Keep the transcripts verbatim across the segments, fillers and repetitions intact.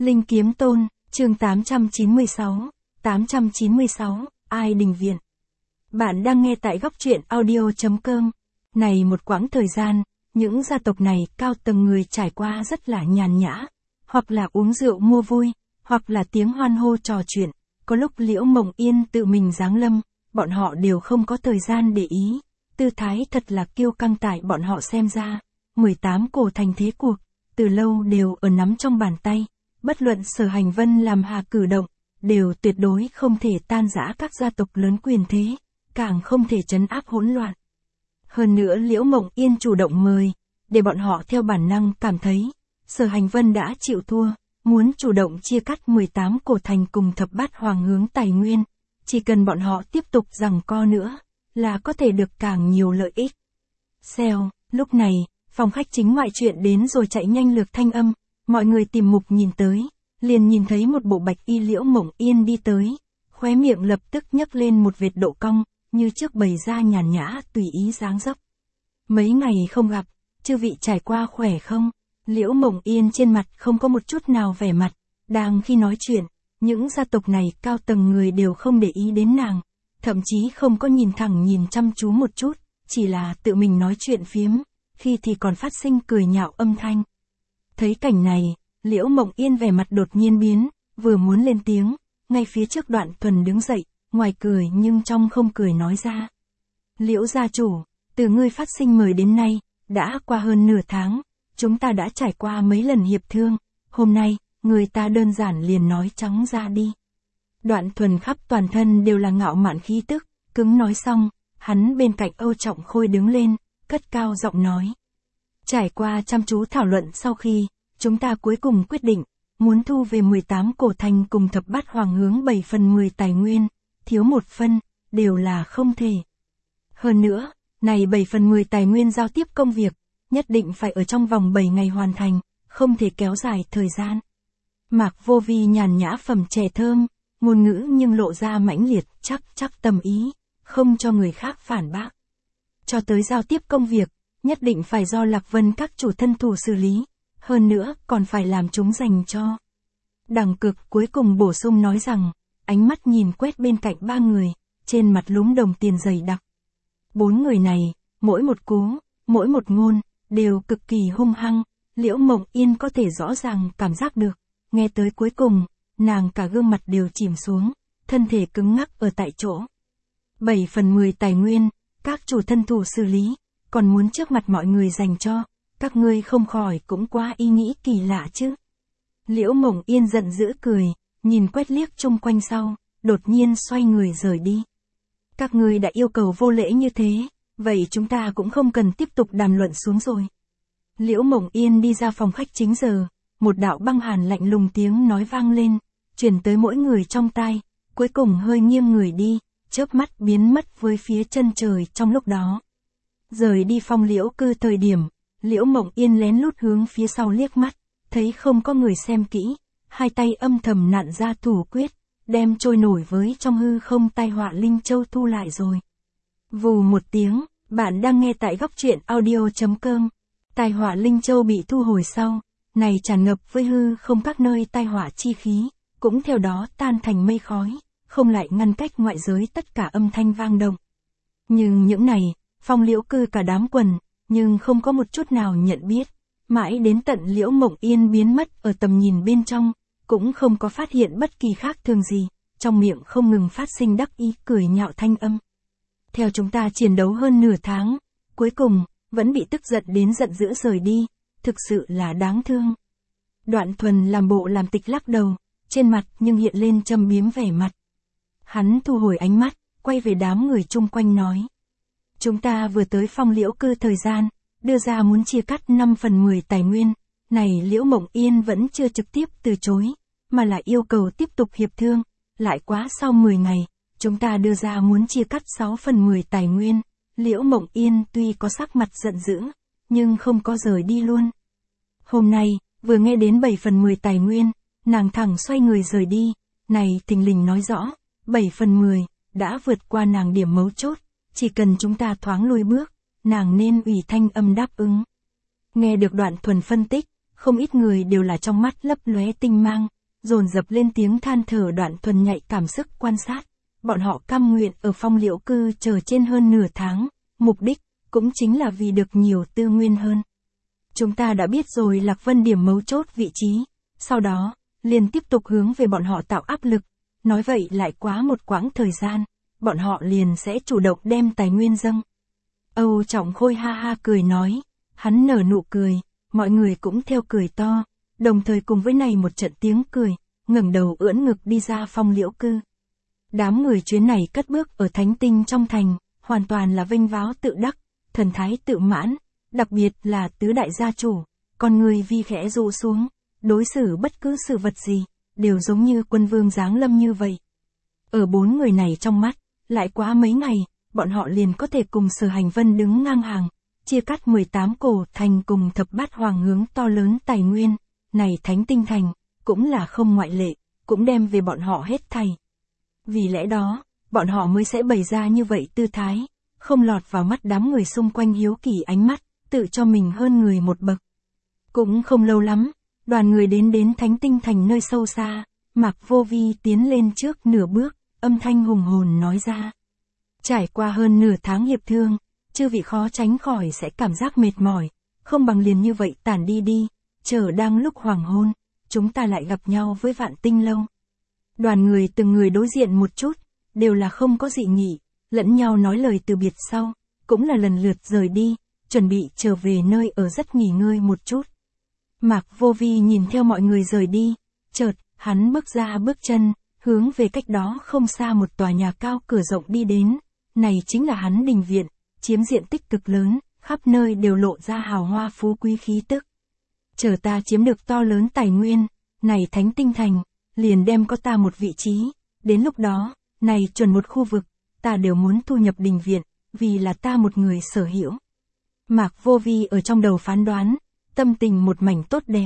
Linh Kiếm Tôn, chương tám trăm chín mươi sáu, tám trăm chín mươi sáu, Ai Đình Viện. Bạn đang nghe tại góc truyện audio chấm com. Này một quãng thời gian, những gia tộc này cao tầng người trải qua rất là nhàn nhã, hoặc là uống rượu mua vui, hoặc là tiếng hoan hô trò chuyện, có lúc Liễu Mộng Yên tự mình giáng lâm, bọn họ đều không có thời gian để ý, tư thái thật là kiêu căng tại bọn họ xem ra, mười tám cổ thành thế cuộc, từ lâu đều ở nắm trong bàn tay, bất luận Sở Hành Vân làm hà cử động, đều tuyệt đối không thể tan rã các gia tộc lớn quyền thế, càng không thể trấn áp hỗn loạn. Hơn nữa Liễu Mộng Yên chủ động mời, để bọn họ theo bản năng cảm thấy, Sở Hành Vân đã chịu thua, muốn chủ động chia cắt mười tám cổ thành cùng thập bát hoàng hướng tài nguyên, chỉ cần bọn họ tiếp tục giằng co nữa, là có thể được càng nhiều lợi ích. Xèo, lúc này, phòng khách chính ngoại chuyện đến rồi chạy nhanh lược thanh âm, mọi người tìm mục nhìn tới, liền nhìn thấy một bộ bạch y Liễu Mộng Yên đi tới, khóe miệng lập tức nhấc lên một vệt độ cong, như trước bày ra nhàn nhã tùy ý dáng dấp. Mấy ngày không gặp, chư vị trải qua khỏe không? Liễu Mộng Yên trên mặt không có một chút nào vẻ mặt, đang khi nói chuyện, những gia tộc này cao tầng người đều không để ý đến nàng, thậm chí không có nhìn thẳng nhìn chăm chú một chút, chỉ là tự mình nói chuyện phiếm, khi thì còn phát sinh cười nhạo âm thanh. Thấy cảnh này, Liễu Mộng Yên vẻ mặt đột nhiên biến, vừa muốn lên tiếng, ngay phía trước Đoạn Thuần đứng dậy, ngoài cười nhưng trong không cười nói ra. Liễu gia chủ, từ ngươi phát sinh mời đến nay, đã qua hơn nửa tháng, chúng ta đã trải qua mấy lần hiệp thương, hôm nay, người ta đơn giản liền nói trắng ra đi. Đoạn Thuần khắp toàn thân đều là ngạo mạn khí tức, cứng nói xong, hắn bên cạnh Âu Trọng Khôi đứng lên, cất cao giọng nói. Trải qua chăm chú thảo luận sau khi, chúng ta cuối cùng quyết định, muốn thu về mười tám cổ thành cùng thập bát hoàng hướng bảy phần mười tài nguyên, thiếu một phân, đều là không thể. Hơn nữa, này bảy phần mười tài nguyên giao tiếp công việc, nhất định phải ở trong vòng bảy ngày hoàn thành, không thể kéo dài thời gian. Mạc Vô Vi nhàn nhã phẩm chè thơm, ngôn ngữ nhưng lộ ra mãnh liệt, chắc chắc tâm ý, không cho người khác phản bác. Cho tới giao tiếp công việc, nhất định phải do Lạc Vân các chủ thân thủ xử lý, hơn nữa còn phải làm chúng dành cho. Đẳng Cực cuối cùng bổ sung nói rằng, ánh mắt nhìn quét bên cạnh ba người, trên mặt lúm đồng tiền dày đặc. Bốn người này, mỗi một cú, mỗi một ngôn, đều cực kỳ hung hăng, Liễu Mộng Yên có thể rõ ràng cảm giác được, nghe tới cuối cùng, nàng cả gương mặt đều chìm xuống, thân thể cứng ngắc ở tại chỗ. bảy phần mười tài nguyên, các chủ thân thủ xử lý, còn muốn trước mặt mọi người dành cho, các ngươi không khỏi cũng quá ý nghĩ kỳ lạ chứ. Liễu Mộng Yên giận dữ cười, nhìn quét liếc chung quanh sau, đột nhiên xoay người rời đi. Các ngươi đã yêu cầu vô lễ như thế, vậy chúng ta cũng không cần tiếp tục đàm luận xuống rồi. Liễu Mộng Yên đi ra phòng khách chính giờ, một đạo băng hàn lạnh lùng tiếng nói vang lên, truyền tới mỗi người trong tai, cuối cùng hơi nghiêng người đi, chớp mắt biến mất với phía chân trời trong lúc đó. Rời đi Phong Liễu cư thời điểm, Liễu Mộng Yên lén lút hướng phía sau liếc mắt, thấy không có người xem kỹ, hai tay âm thầm nặn ra thủ quyết, đem trôi nổi với trong hư không tai họa Linh Châu thu lại rồi. Vù một tiếng, bạn đang nghe tại góc truyện audio chấm com. Tai họa Linh Châu bị thu hồi sau, này tràn ngập với hư không các nơi tai họa chi khí, cũng theo đó tan thành mây khói, không lại ngăn cách ngoại giới tất cả âm thanh vang động. Nhưng những này, Phong Liễu cư cả đám quần, nhưng không có một chút nào nhận biết, mãi đến tận Liễu Mộng Yên biến mất ở tầm nhìn bên trong, cũng không có phát hiện bất kỳ khác thường gì, trong miệng không ngừng phát sinh đắc ý cười nhạo thanh âm. Theo chúng ta chiến đấu hơn nửa tháng, cuối cùng, vẫn bị tức giận đến giận dữ rời đi, thực sự là đáng thương. Đoạn Thuần làm bộ làm tịch lắc đầu, trên mặt nhưng hiện lên châm biếm vẻ mặt. Hắn thu hồi ánh mắt, quay về đám người chung quanh nói. Chúng ta vừa tới Phong Liễu cư thời gian, đưa ra muốn chia cắt năm phần mười tài nguyên, này Liễu Mộng Yên vẫn chưa trực tiếp từ chối, mà là yêu cầu tiếp tục hiệp thương, lại quá sau mười ngày, chúng ta đưa ra muốn chia cắt sáu phần mười tài nguyên, Liễu Mộng Yên tuy có sắc mặt giận dữ, nhưng không có rời đi luôn. Hôm nay, vừa nghe đến bảy phần mười tài nguyên, nàng thẳng xoay người rời đi, này thình lình nói rõ, bảy phần mười, đã vượt qua nàng điểm mấu chốt, chỉ cần chúng ta thoáng lùi bước, nàng nên ủy thanh âm đáp ứng. Nghe được Đoạn Thuần phân tích, không ít người đều là trong mắt lấp lóe tinh mang, dồn dập lên tiếng than thở đoạn thuần nhạy cảm sức quan sát. Bọn họ cam nguyện ở Phong Liễu Cư chờ trên hơn nửa tháng, mục đích cũng chính là vì được nhiều tư nguyên hơn. Chúng ta đã biết rồi Lạc Vân điểm mấu chốt vị trí, sau đó, liền tiếp tục hướng về bọn họ tạo áp lực, nói vậy lại quá một quãng thời gian, bọn họ liền sẽ chủ động đem tài nguyên dâng. Âu Trọng Khôi ha ha cười nói, hắn nở nụ cười, mọi người cũng theo cười to, đồng thời cùng với này một trận tiếng cười, ngẩng đầu ưỡn ngực đi ra Phong Liễu Cư. Đám người chuyến này cất bước ở thánh tinh trong thành, hoàn toàn là vênh váo tự đắc, thần thái tự mãn, đặc biệt là tứ đại gia chủ, con người vi khẽ rụ xuống, đối xử bất cứ sự vật gì, đều giống như quân vương giáng lâm như vậy. Ở bốn người này trong mắt, lại quá mấy ngày, bọn họ liền có thể cùng Sở Hành Vân đứng ngang hàng, chia cắt mười tám cổ thành cùng thập bát hoàng hướng to lớn tài nguyên, này thánh tinh thành, cũng là không ngoại lệ, cũng đem về bọn họ hết thảy. Vì lẽ đó, bọn họ mới sẽ bày ra như vậy tư thái, không lọt vào mắt đám người xung quanh hiếu kỳ ánh mắt, tự cho mình hơn người một bậc. Cũng không lâu lắm, đoàn người đến đến thánh tinh thành nơi sâu xa, Mạc Vô Vi tiến lên trước nửa bước, âm thanh hùng hồn nói ra. Trải qua hơn nửa tháng hiệp thương, chư vị khó tránh khỏi sẽ cảm giác mệt mỏi, không bằng liền như vậy tản đi đi, chờ đang lúc hoàng hôn, chúng ta lại gặp nhau với Vạn Tinh Lâu. Đoàn người từng người đối diện một chút, đều là không có dị nghị, lẫn nhau nói lời từ biệt sau, cũng là lần lượt rời đi, chuẩn bị trở về nơi ở rất nghỉ ngơi một chút. Mạc Vô Vi nhìn theo mọi người rời đi, chợt, hắn bước ra bước chân, hướng về cách đó không xa một tòa nhà cao cửa rộng đi đến, này chính là hắn đình viện, chiếm diện tích cực lớn, khắp nơi đều lộ ra hào hoa phú quý khí tức. Chờ ta chiếm được to lớn tài nguyên, này thánh tinh thành, liền đem có ta một vị trí, đến lúc đó, này chuẩn một khu vực, ta đều muốn thu nhập đình viện, vì là ta một người sở hữu. Mạc Vô Vi ở trong đầu phán đoán, tâm tình một mảnh tốt đẹp.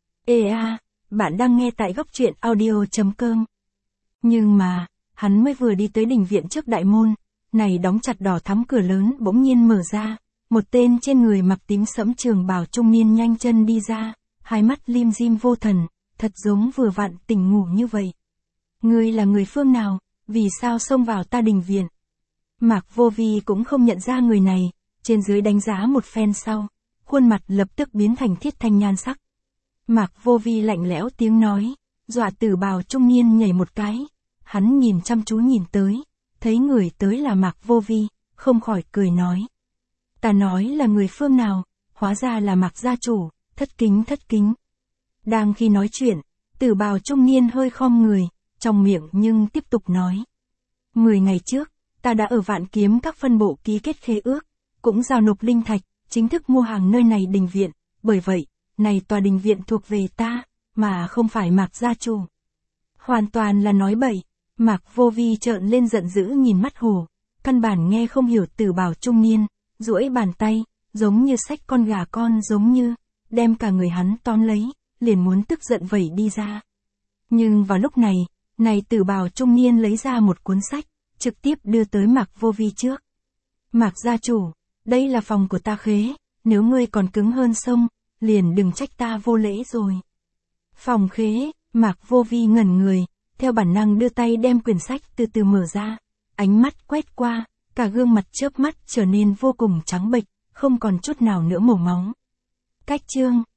Ê a, bạn đang nghe tại góc truyện audio chấm com. Nhưng mà, hắn mới vừa đi tới đình viện trước đại môn, này đóng chặt đỏ thắm cửa lớn bỗng nhiên mở ra, một tên trên người mặc tím sẫm trường bào trung niên nhanh chân đi ra, hai mắt lim dim vô thần, thật giống vừa vặn tỉnh ngủ như vậy. Ngươi là người phương nào, vì sao xông vào ta đình viện? Mạc Vô Vi cũng không nhận ra người này, trên dưới đánh giá một phen sau, khuôn mặt lập tức biến thành thiết thanh nhan sắc. Mạc Vô Vi lạnh lẽo tiếng nói, dọa tử bào trung niên nhảy một cái, hắn nhìn chăm chú nhìn tới, thấy người tới là Mạc Vô Vi, không khỏi cười nói. Ta nói là người phương nào, hóa ra là Mạc gia chủ, thất kính thất kính. Đang khi nói chuyện, tử bào trung niên hơi khom người, trong miệng nhưng tiếp tục nói. Mười ngày trước, ta đã ở Vạn Kiếm các phân bộ ký kết khế ước, cũng giao nộp linh thạch, chính thức mua hàng nơi này đình viện, bởi vậy, này tòa đình viện thuộc về ta, mà không phải Mạc gia chủ. Hoàn toàn là nói bậy, Mạc Vô Vi trợn lên giận dữ nhìn mắt hồ, căn bản nghe không hiểu tử bào trung niên, duỗi bàn tay, giống như xách con gà con giống như, đem cả người hắn tóm lấy, liền muốn tức giận vẩy đi ra. Nhưng vào lúc này, này tử bào trung niên lấy ra một cuốn sách, trực tiếp đưa tới Mạc Vô Vi trước. Mạc gia chủ, đây là phòng của ta khế, nếu ngươi còn cứng hơn sông, liền đừng trách ta vô lễ rồi. Phòng khế, Mạc Vô Vi ngẩn người, theo bản năng đưa tay đem quyển sách từ từ mở ra, ánh mắt quét qua, cả gương mặt chớp mắt trở nên vô cùng trắng bệch, không còn chút nào nữa màu máu. Cách chương